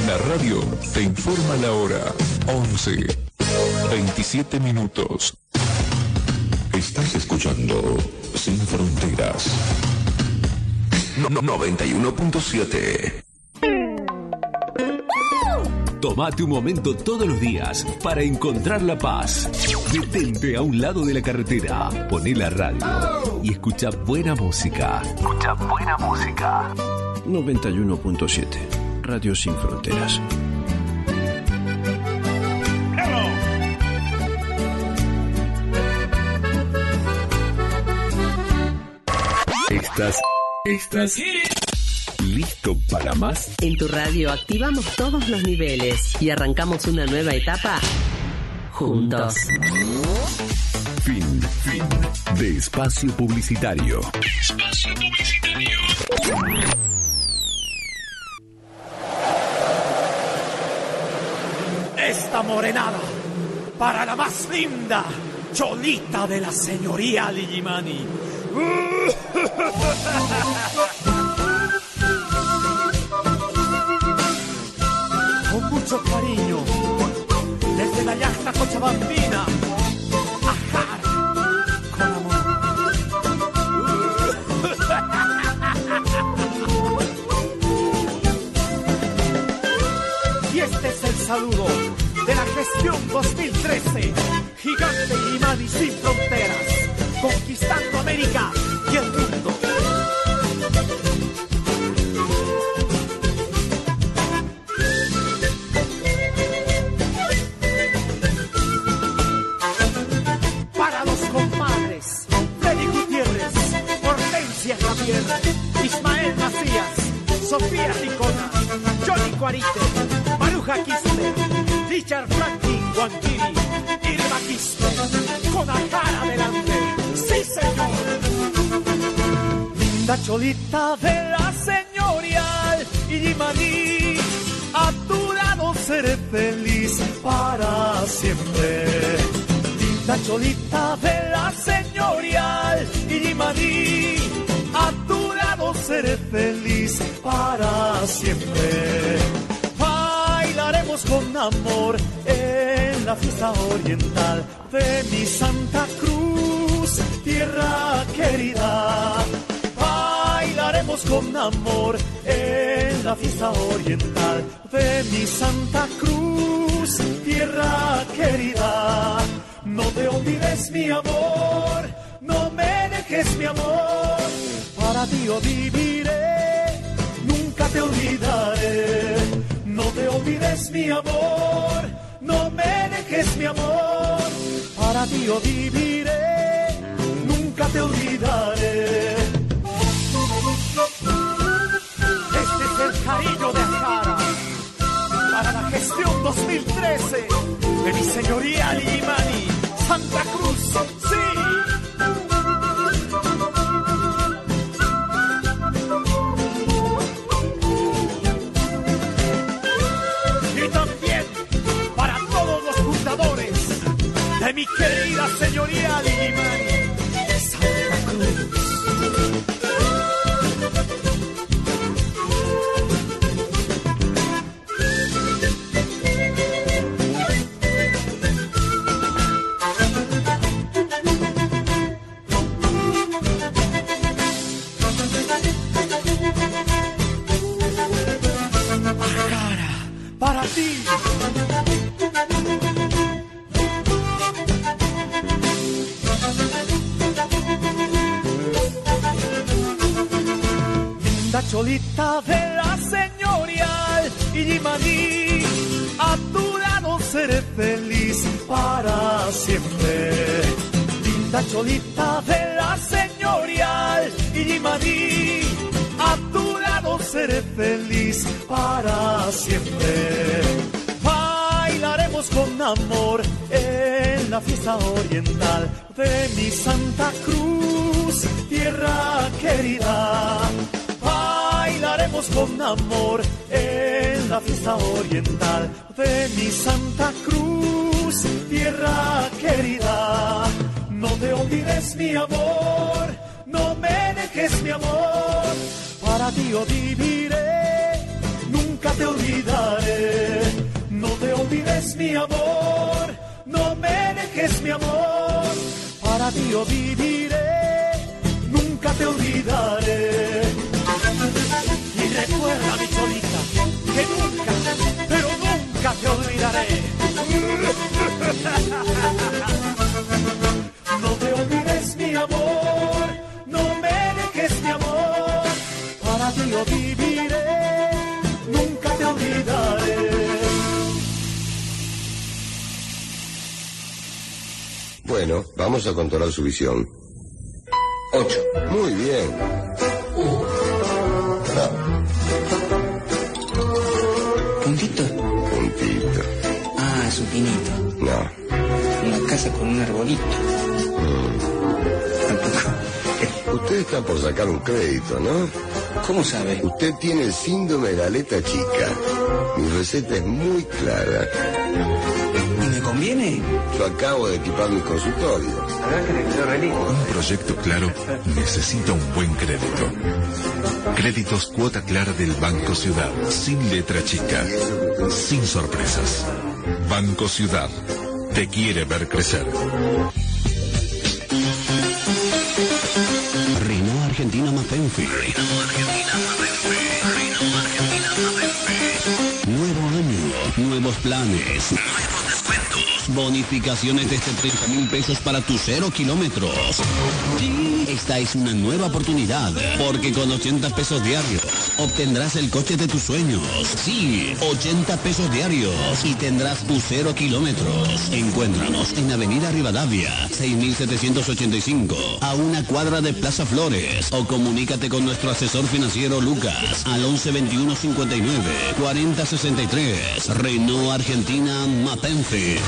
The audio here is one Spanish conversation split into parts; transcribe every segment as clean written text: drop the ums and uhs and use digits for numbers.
La radio te informa la hora. 11:27 minutos. Estás escuchando Sin Fronteras. 91.7. Tómate un momento todos los días para encontrar la paz. Detente a un lado de la carretera, poné la radio y escucha buena música. 91.7, Radio Sin Fronteras. ¿Estás listo para más? En tu radio activamos todos los niveles y arrancamos una nueva etapa juntos. Fin de espacio publicitario. Esta morenada para la más linda cholita de la señoría Ligimani. Con mucho cariño, desde la yacta cochabambina, a Jara, con amor. Y este es el saludo de la gestión 2013, gigante Ligimani sin fronteras, conquistando América y el mundo. Para los compadres Freddy Gutiérrez, Hortensia Javier, Ismael Macías, Sofía Ticona, Johnny Cuarite, Maruja Quispe, Richard Franklin Guanquiri, Irma Quispe, con Ajara adelante. ¡Sí, señor! Linda cholita de la señorial Ligimani, a tu lado seré feliz para siempre. Linda cholita de la señorial Ligimani, a tu lado seré feliz para siempre. Bailaremos con amor en la fiesta oriental de mi Santa Cruz, tierra querida. Bailaremos con amor en la fiesta oriental de mi Santa Cruz, tierra querida. No te olvides mi amor, no me dejes mi amor, para ti yo viviré, nunca te olvidaré. No te olvides mi amor, no me dejes mi amor, para ti yo viviré, nunca te olvidaré. Este es el cariño de Ajara para la gestión 2013 de mi señoría Ligimani, Santa Cruz, sí. De mi querida señoría Ligimani, Santa Cruz. Ajara, para ti. Cholita de la señorial Ligimani, a tu lado seré feliz para siempre. Linda cholita de la señorial Ligimani, a tu lado seré feliz para siempre. Bailaremos con amor en la fiesta oriental de mi Santa Cruz, tierra querida. Bailaremos con amor en la fiesta oriental de mi Santa Cruz, tierra querida. No te olvides mi amor, no me dejes mi amor, para ti yo viviré, nunca te olvidaré. olvides mi amor, no me dejes mi amor, para ti yo viviré, nunca te olvidaré. Y recuerda, mi cholita, que nunca, pero nunca te olvidaré. No te olvides mi amor, no me dejes mi amor, para ti yo viviré, nunca te olvidaré. Bueno, vamos a controlar su visión. 8. Muy bien. ¿Puntito? Puntito. Ah, es un pinito. No. Una casa con un arbolito. Tampoco. Usted está por sacar un crédito, ¿no? ¿Cómo sabe? Usted tiene el síndrome de la letra chica. Mi receta es muy clara. ¿Y me conviene? Yo acabo de equipar mi consultorio. Un proyecto claro necesita un buen crédito. Créditos Cuota Clara del Banco Ciudad. Sin letra chica. Sin sorpresas. Banco Ciudad. Te quiere ver crecer. Renault Argentina Mapenfi. Nuevo año, nuevos planes, nuevos descuentos, bonificaciones de hasta 30.000 pesos para tus 0 kilómetros. Esta es una nueva oportunidad, porque con 80 pesos diarios obtendrás el coche de tus sueños. Sí, 80 pesos diarios y tendrás tus 0 kilómetros. Encuéntranos en Avenida Rivadavia, 6785, a una cuadra de Plaza Flores, o comunícate con nuestro asesor financiero Lucas al 11 21 59 40 63. Renault Argentina Mapenfi.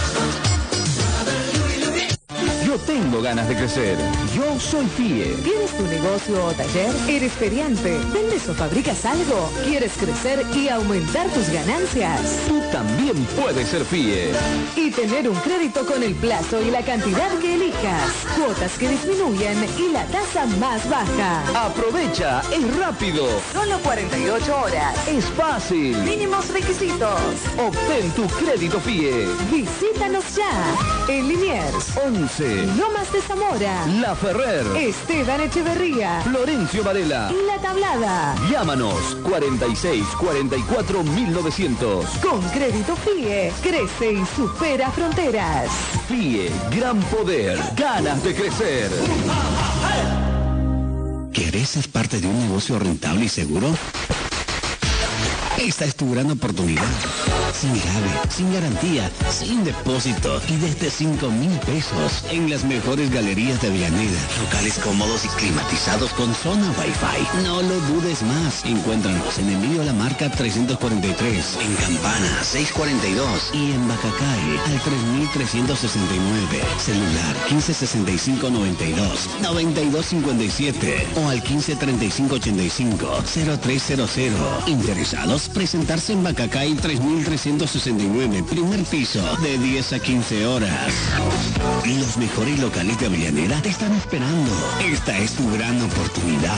Yo tengo ganas de crecer. Yo soy FIE. ¿Tienes tu negocio o taller? ¿Eres feriante? ¿Vendes o fabricas algo? ¿Quieres crecer y aumentar tus ganancias? Tú también puedes ser FIE. Y tener un crédito con el plazo y la cantidad que elijas. Cuotas que disminuyen y la tasa más baja. Aprovecha, es rápido. Solo 48 horas. Es fácil. Mínimos requisitos. Obtén tu crédito FIE. Visítanos ya. En Liniers. 11. Lomas de Zamora. La Ferrer. Esteban Echeverría. Florencio Varela. La Tablada. Llámanos 46 44 1900. Con crédito FIE, crece y supera fronteras. FIE, gran poder, ganas de crecer. ¿Querés ser parte de un negocio rentable y seguro? Esta es tu gran oportunidad. Sin llave, sin garantía, sin depósito y desde 5.000 pesos en las mejores galerías de Avellaneda. Locales cómodos y climatizados con zona Wi-Fi. No lo dudes más. Encuéntranos en Emilio Lamarca 343, en Campana 642 y en Bacacay al 3369. Celular 156592-9257 o al 153585-0300. ¿Interesados? Presentarse en Bacacay 3369, primer piso, de 10 a 15 horas. Los mejores locales de Avellaneda te están esperando. Esta es tu gran oportunidad.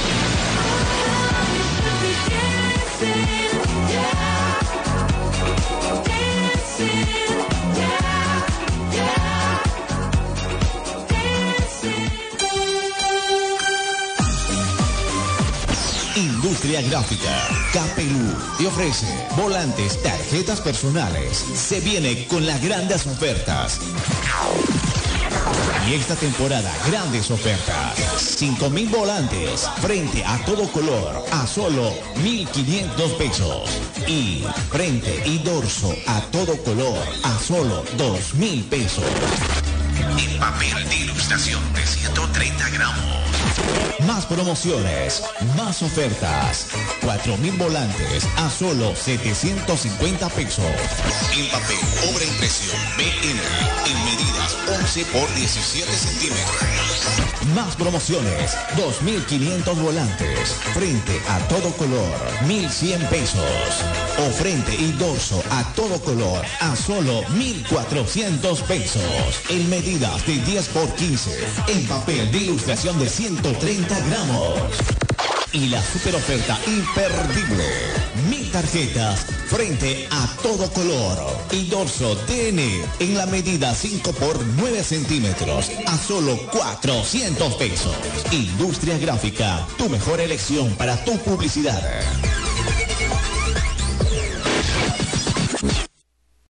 Industria Gráfica Capelú te ofrece volantes, tarjetas personales. Se viene con las grandes ofertas. Y esta temporada, grandes ofertas. 5.000 volantes, frente a todo color, a solo 1.500 pesos. Y frente y dorso a todo color, a solo 2.000 pesos. En papel de ilustración de 130 gramos. Más promociones, más ofertas. 4.000 volantes a solo 750 pesos. En papel, obra impresión BN, en medidas 11 por 17 centímetros. Más promociones, 2.500 volantes, frente a todo color, 1.100 pesos. O frente y dorso a todo color, a solo 1.400 pesos. En medidas de 10 por 15, en papel de ilustración de 130 gramos. Y la super oferta imperdible, 1.000 tarjetas frente a Todo Color. Y dorso TN en la medida 5 por 9 centímetros a solo 400 pesos. Industria Gráfica, tu mejor elección para tu publicidad.